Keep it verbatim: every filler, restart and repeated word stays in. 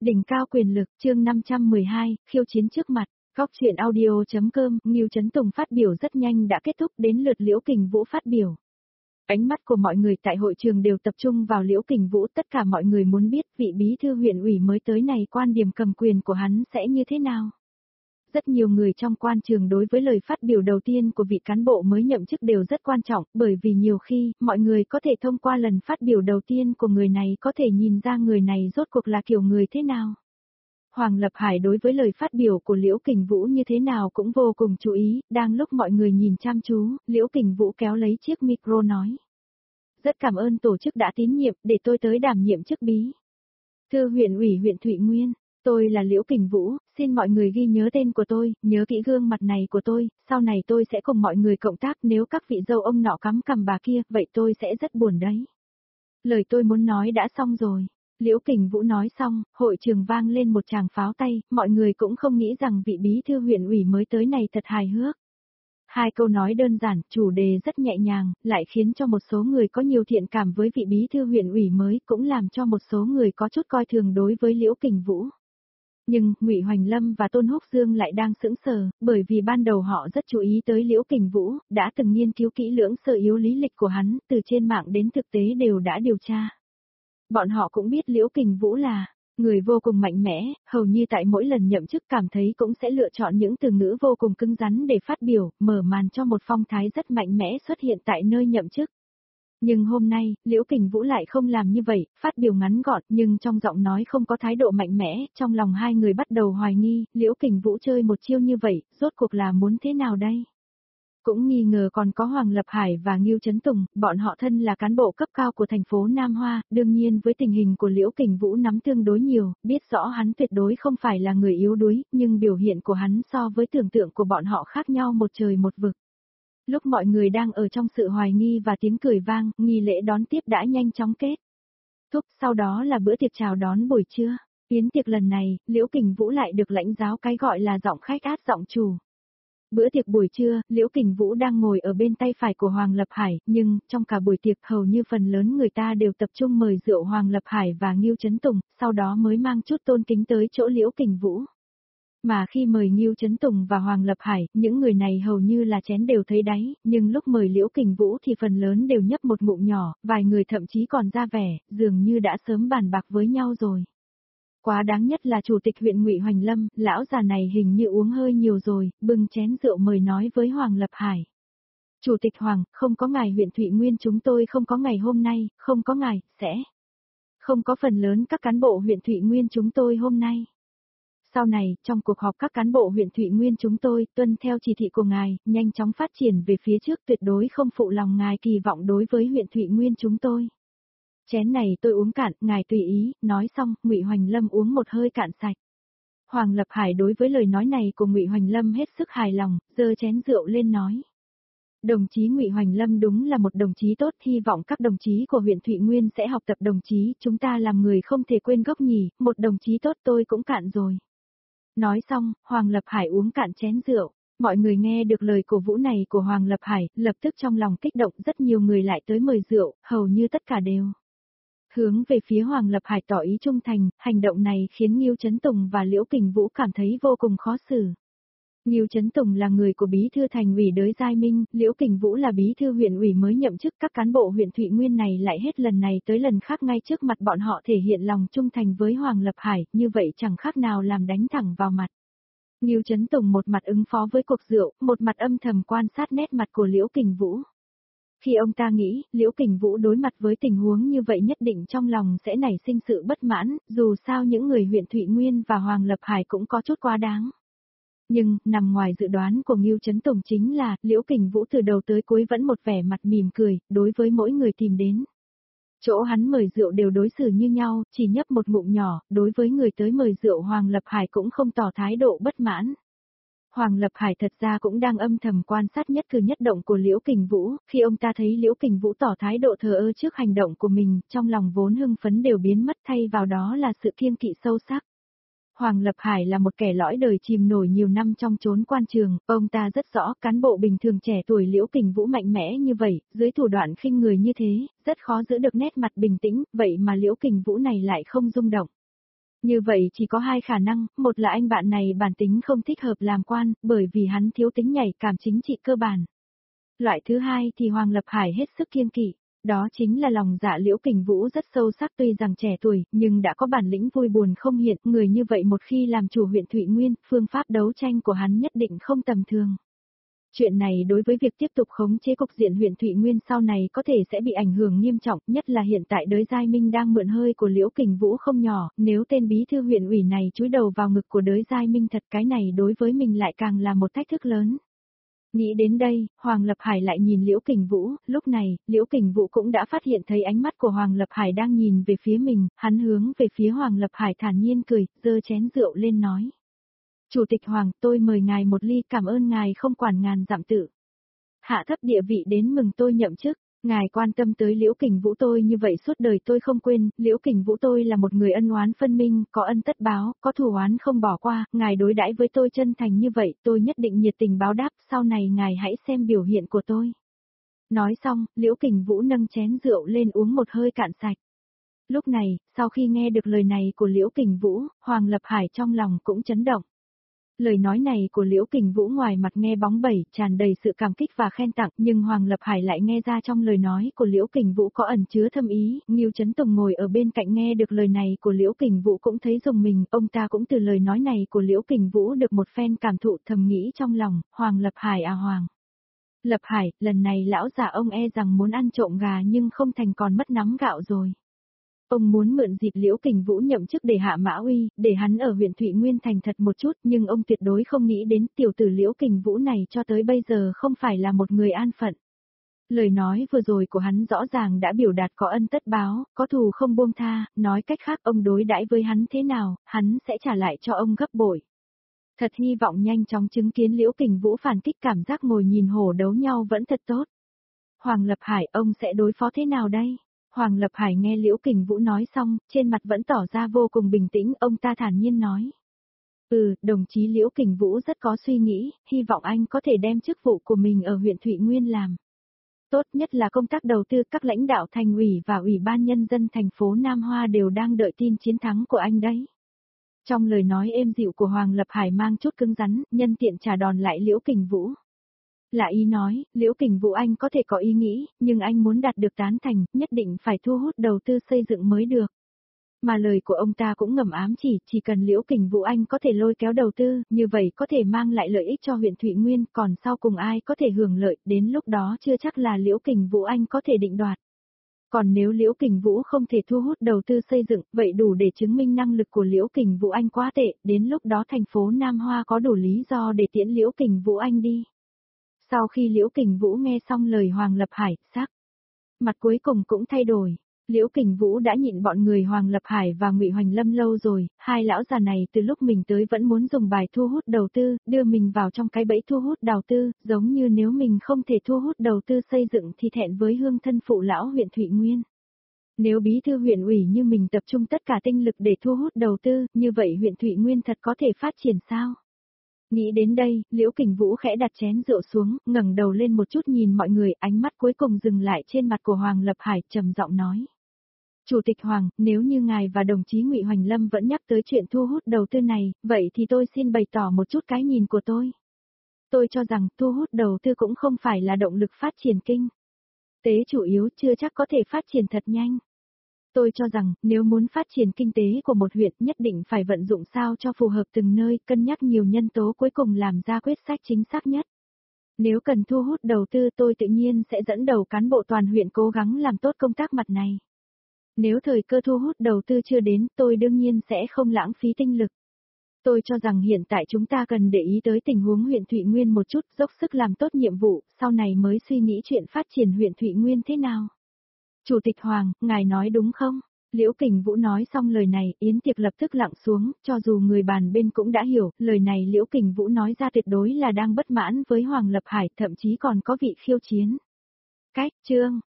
Đỉnh cao quyền lực, chương năm trăm mười hai, khiêu chiến trước mặt. Góc truyện audio.com, Ngưu Chấn Tùng phát biểu rất nhanh đã kết thúc, đến lượt Liễu Kình Vũ phát biểu. Ánh mắt của mọi người tại hội trường đều tập trung vào Liễu Kình Vũ, tất cả mọi người muốn biết vị bí thư huyện ủy mới tới này quan điểm cầm quyền của hắn sẽ như thế nào. Rất nhiều người trong quan trường đối với lời phát biểu đầu tiên của vị cán bộ mới nhậm chức đều rất quan trọng, bởi vì nhiều khi, mọi người có thể thông qua lần phát biểu đầu tiên của người này có thể nhìn ra người này rốt cuộc là kiểu người thế nào. Hoàng Lập Hải đối với lời phát biểu của Liễu Kình Vũ như thế nào cũng vô cùng chú ý, đang lúc mọi người nhìn chăm chú, Liễu Kình Vũ kéo lấy chiếc micro nói. Rất cảm ơn tổ chức đã tín nhiệm, để tôi tới đảm nhiệm chức bí thư huyện ủy huyện Thụy Nguyên. Tôi là Liễu Kình Vũ, xin mọi người ghi nhớ tên của tôi, nhớ kỹ gương mặt này của tôi, sau này tôi sẽ cùng mọi người cộng tác, nếu các vị dâu ông nọ cắm cằm bà kia, vậy tôi sẽ rất buồn đấy. Lời tôi muốn nói đã xong rồi. Liễu Kình Vũ nói xong, hội trường vang lên một tràng pháo tay, mọi người cũng không nghĩ rằng vị bí thư huyện ủy mới tới này thật hài hước. Hai câu nói đơn giản, chủ đề rất nhẹ nhàng, lại khiến cho một số người có nhiều thiện cảm với vị bí thư huyện ủy mới, cũng làm cho một số người có chút coi thường đối với Liễu Kình Vũ. Nhưng, Ngụy Hoành Lâm và Tôn Húc Dương lại đang sững sờ, bởi vì ban đầu họ rất chú ý tới Liễu Kình Vũ, đã từng nghiên cứu kỹ lưỡng sơ yếu lý lịch của hắn, từ trên mạng đến thực tế đều đã điều tra. Bọn họ cũng biết Liễu Kình Vũ là người vô cùng mạnh mẽ, hầu như tại mỗi lần nhậm chức cảm thấy cũng sẽ lựa chọn những từ ngữ vô cùng cứng rắn để phát biểu, mở màn cho một phong thái rất mạnh mẽ xuất hiện tại nơi nhậm chức. Nhưng hôm nay, Liễu Kình Vũ lại không làm như vậy, phát biểu ngắn gọn nhưng trong giọng nói không có thái độ mạnh mẽ, trong lòng hai người bắt đầu hoài nghi, Liễu Kình Vũ chơi một chiêu như vậy, rốt cuộc là muốn thế nào đây? Cũng nghi ngờ còn có Hoàng Lập Hải và Ngưu Chấn Tùng, bọn họ thân là cán bộ cấp cao của thành phố Nam Hoa, đương nhiên với tình hình của Liễu Kình Vũ nắm tương đối nhiều, biết rõ hắn tuyệt đối không phải là người yếu đuối, nhưng biểu hiện của hắn so với tưởng tượng của bọn họ khác nhau một trời một vực. Lúc mọi người đang ở trong sự hoài nghi và tiếng cười vang, nghi lễ đón tiếp đã nhanh chóng kết thúc, sau đó là bữa tiệc chào đón buổi trưa. Yến tiệc lần này, Liễu Kình Vũ lại được lãnh giáo cái gọi là giọng khách át giọng chủ. Bữa tiệc buổi trưa, Liễu Kình Vũ đang ngồi ở bên tay phải của Hoàng Lập Hải, nhưng, trong cả buổi tiệc hầu như phần lớn người ta đều tập trung mời rượu Hoàng Lập Hải và Ngưu Chấn Tùng, sau đó mới mang chút tôn kính tới chỗ Liễu Kình Vũ. Mà khi mời Ngưu Chấn Tùng và Hoàng Lập Hải, những người này hầu như là chén đều thấy đáy, nhưng lúc mời Liễu Kình Vũ thì phần lớn đều nhấp một ngụm nhỏ, vài người thậm chí còn ra vẻ, dường như đã sớm bàn bạc với nhau rồi. Quá đáng nhất là chủ tịch huyện Ngụy Hoành Lâm, lão già này hình như uống hơi nhiều rồi, bưng chén rượu mời nói với Hoàng Lập Hải. Chủ tịch Hoàng, không có ngài huyện Thụy Nguyên chúng tôi không có ngày hôm nay, không có ngài, sẽ không có phần lớn các cán bộ huyện Thụy Nguyên chúng tôi hôm nay. Sau này, trong cuộc họp các cán bộ huyện Thụy Nguyên chúng tôi, tuân theo chỉ thị của ngài, nhanh chóng phát triển về phía trước tuyệt đối không phụ lòng ngài kỳ vọng đối với huyện Thụy Nguyên chúng tôi. Chén này tôi uống cạn, ngài tùy ý, nói xong, Ngụy Hoành Lâm uống một hơi cạn sạch. Hoàng Lập Hải đối với lời nói này của Ngụy Hoành Lâm hết sức hài lòng, giơ chén rượu lên nói. Đồng chí Ngụy Hoành Lâm đúng là một đồng chí tốt, hy vọng các đồng chí của huyện Thụy Nguyên sẽ học tập đồng chí, chúng ta làm người không thể quên gốc nhỉ, một đồng chí tốt tôi cũng cạn rồi. Nói xong, Hoàng Lập Hải uống cạn chén rượu. Mọi người nghe được lời cổ vũ này của Hoàng Lập Hải, lập tức trong lòng kích động, rất nhiều người lại tới mời rượu, hầu như tất cả đều hướng về phía Hoàng Lập Hải tỏ ý trung thành, hành động này khiến Ngưu Chấn Tùng và Liễu Kình Vũ cảm thấy vô cùng khó xử. Ngưu Chấn Tùng là người của bí thư thành ủy Đới Giai Minh, Liễu Kình Vũ là bí thư huyện ủy mới nhậm chức, các cán bộ huyện Thụy Nguyên này lại hết lần này tới lần khác ngay trước mặt bọn họ thể hiện lòng trung thành với Hoàng Lập Hải, như vậy chẳng khác nào làm đánh thẳng vào mặt. Ngưu Chấn Tùng một mặt ứng phó với cuộc rượu, một mặt âm thầm quan sát nét mặt của Liễu Kình Vũ. Khi ông ta nghĩ, Liễu Kình Vũ đối mặt với tình huống như vậy nhất định trong lòng sẽ nảy sinh sự bất mãn, dù sao những người huyện Thụy Nguyên và Hoàng Lập Hải cũng có chút quá đáng. Nhưng, nằm ngoài dự đoán của Ngưu Chấn Tùng chính là, Liễu Kình Vũ từ đầu tới cuối vẫn một vẻ mặt mỉm cười, đối với mỗi người tìm đến. Chỗ hắn mời rượu đều đối xử như nhau, chỉ nhấp một ngụm nhỏ, đối với người tới mời rượu Hoàng Lập Hải cũng không tỏ thái độ bất mãn. Hoàng Lập Hải thật ra cũng đang âm thầm quan sát nhất cử nhất động của Liễu Kình Vũ, khi ông ta thấy Liễu Kình Vũ tỏ thái độ thờ ơ trước hành động của mình, trong lòng vốn hưng phấn đều biến mất thay vào đó là sự kiêng kỵ sâu sắc. Hoàng Lập Hải là một kẻ lõi đời chìm nổi nhiều năm trong chốn quan trường, ông ta rất rõ cán bộ bình thường trẻ tuổi Liễu Kình Vũ mạnh mẽ như vậy, dưới thủ đoạn khinh người như thế, rất khó giữ được nét mặt bình tĩnh, vậy mà Liễu Kình Vũ này lại không rung động. Như vậy chỉ có hai khả năng, một là anh bạn này bản tính không thích hợp làm quan, bởi vì hắn thiếu tính nhạy cảm chính trị cơ bản. Loại thứ hai thì Hoàng Lập Hải hết sức kiêng kỵ, đó chính là lòng dạ Liễu Kình Vũ rất sâu sắc, tuy rằng trẻ tuổi, nhưng đã có bản lĩnh vui buồn không hiện, người như vậy một khi làm chủ huyện Thụy Nguyên, phương pháp đấu tranh của hắn nhất định không tầm thường. Chuyện này đối với việc tiếp tục khống chế cục diện huyện Thụy Nguyên sau này có thể sẽ bị ảnh hưởng nghiêm trọng, nhất là hiện tại Đới Giai Minh đang mượn hơi của Liễu Kình Vũ không nhỏ, nếu tên bí thư huyện ủy này chúi đầu vào ngực của Đới Giai Minh thật, cái này đối với mình lại càng là một thách thức lớn. Nghĩ đến đây, Hoàng Lập Hải lại nhìn Liễu Kình Vũ, lúc này, Liễu Kình Vũ cũng đã phát hiện thấy ánh mắt của Hoàng Lập Hải đang nhìn về phía mình, hắn hướng về phía Hoàng Lập Hải thản nhiên cười, giơ chén rượu lên nói. Chủ tịch Hoàng, tôi mời ngài một ly, cảm ơn ngài không quản ngàn dặm tự. Hạ thấp địa vị đến mừng tôi nhậm chức, ngài quan tâm tới Liễu Kình Vũ tôi như vậy suốt đời tôi không quên, Liễu Kình Vũ tôi là một người ân oán phân minh, có ân tất báo, có thù oán không bỏ qua, ngài đối đãi với tôi chân thành như vậy, tôi nhất định nhiệt tình báo đáp, sau này ngài hãy xem biểu hiện của tôi. Nói xong, Liễu Kình Vũ nâng chén rượu lên uống một hơi cạn sạch. Lúc này, sau khi nghe được lời này của Liễu Kình Vũ, Hoàng Lập Hải trong lòng cũng chấn động. Lời nói này của Liễu Kình Vũ ngoài mặt nghe bóng bẩy, tràn đầy sự cảm kích và khen tặng, nhưng Hoàng Lập Hải lại nghe ra trong lời nói của Liễu Kình Vũ có ẩn chứa thâm ý, Ngưu Chấn Tùng ngồi ở bên cạnh nghe được lời này của Liễu Kình Vũ cũng thấy rùng mình, ông ta cũng từ lời nói này của Liễu Kình Vũ được một phen cảm thụ, thầm nghĩ trong lòng, Hoàng Lập Hải à Hoàng. Lập Hải, lần này lão già ông e rằng muốn ăn trộm gà nhưng không thành còn mất nắm gạo rồi. Ông muốn mượn dịp Liễu Kình Vũ nhậm chức để hạ mã uy, để hắn ở huyện Thụy Nguyên thành thật một chút, nhưng ông tuyệt đối không nghĩ đến tiểu tử Liễu Kình Vũ này cho tới bây giờ không phải là một người an phận. Lời nói vừa rồi của hắn rõ ràng đã biểu đạt có ân tất báo, có thù không buông tha, nói cách khác ông đối đãi với hắn thế nào, hắn sẽ trả lại cho ông gấp bội. Thật hy vọng nhanh chóng chứng kiến Liễu Kình Vũ phản kích, cảm giác ngồi nhìn hổ đấu nhau vẫn thật tốt. Hoàng Lập Hải, ông sẽ đối phó thế nào đây? Hoàng Lập Hải nghe Liễu Kình Vũ nói xong, trên mặt vẫn tỏ ra vô cùng bình tĩnh, ông ta thản nhiên nói. Ừ, đồng chí Liễu Kình Vũ rất có suy nghĩ, hy vọng anh có thể đem chức vụ của mình ở huyện Thụy Nguyên làm. Tốt nhất là công tác đầu tư, các lãnh đạo thành ủy và ủy ban nhân dân thành phố Nam Hoa đều đang đợi tin chiến thắng của anh đấy. Trong lời nói êm dịu của Hoàng Lập Hải mang chút cứng rắn, nhân tiện trả đòn lại Liễu Kình Vũ. Là ý nói, Liễu Kình Vũ anh có thể có ý nghĩ, nhưng anh muốn đạt được tán thành, nhất định phải thu hút đầu tư xây dựng mới được. Mà lời của ông ta cũng ngầm ám chỉ, chỉ cần Liễu Kình Vũ anh có thể lôi kéo đầu tư, như vậy có thể mang lại lợi ích cho huyện Thụy Nguyên, còn sau cùng ai có thể hưởng lợi, đến lúc đó chưa chắc là Liễu Kình Vũ anh có thể định đoạt. Còn nếu Liễu Kình Vũ không thể thu hút đầu tư xây dựng, vậy đủ để chứng minh năng lực của Liễu Kình Vũ anh quá tệ, đến lúc đó thành phố Nam Hoa có đủ lý do để tiễn Liễu Kình Vũ anh đi. Sau khi Liễu Kình Vũ nghe xong lời Hoàng Lập Hải, sắc mặt cuối cùng cũng thay đổi. Liễu Kình Vũ đã nhịn bọn người Hoàng Lập Hải và Ngụy Hoành Lâm lâu rồi, hai lão già này từ lúc mình tới vẫn muốn dùng bài thu hút đầu tư, đưa mình vào trong cái bẫy thu hút đầu tư, giống như nếu mình không thể thu hút đầu tư xây dựng thì thẹn với hương thân phụ lão huyện Thụy Nguyên. Nếu bí thư huyện ủy như mình tập trung tất cả tinh lực để thu hút đầu tư, như vậy huyện Thụy Nguyên thật có thể phát triển sao? Nghĩ đến đây, Liễu Kình Vũ khẽ đặt chén rượu xuống, ngẩng đầu lên một chút nhìn mọi người, ánh mắt cuối cùng dừng lại trên mặt của Hoàng Lập Hải, trầm giọng nói. Chủ tịch Hoàng, nếu như ngài và đồng chí Ngụy Hoành Lâm vẫn nhắc tới chuyện thu hút đầu tư này, vậy thì tôi xin bày tỏ một chút cái nhìn của tôi. Tôi cho rằng thu hút đầu tư cũng không phải là động lực phát triển kinh tế chủ yếu, chưa chắc có thể phát triển thật nhanh. Tôi cho rằng, nếu muốn phát triển kinh tế của một huyện nhất định phải vận dụng sao cho phù hợp từng nơi, cân nhắc nhiều nhân tố cuối cùng làm ra quyết sách chính xác nhất. Nếu cần thu hút đầu tư tôi tự nhiên sẽ dẫn đầu cán bộ toàn huyện cố gắng làm tốt công tác mặt này. Nếu thời cơ thu hút đầu tư chưa đến, tôi đương nhiên sẽ không lãng phí tinh lực. Tôi cho rằng hiện tại chúng ta cần để ý tới tình huống huyện Thụy Nguyên một chút, dốc sức làm tốt nhiệm vụ, sau này mới suy nghĩ chuyện phát triển huyện Thụy Nguyên thế nào. Chủ tịch Hoàng, ngài nói đúng không? Liễu Kình Vũ nói xong lời này, yến tiệc lập tức lặng xuống, cho dù người bàn bên cũng đã hiểu, lời này Liễu Kình Vũ nói ra tuyệt đối là đang bất mãn với Hoàng Lập Hải, thậm chí còn có vị khiêu chiến. Cách chương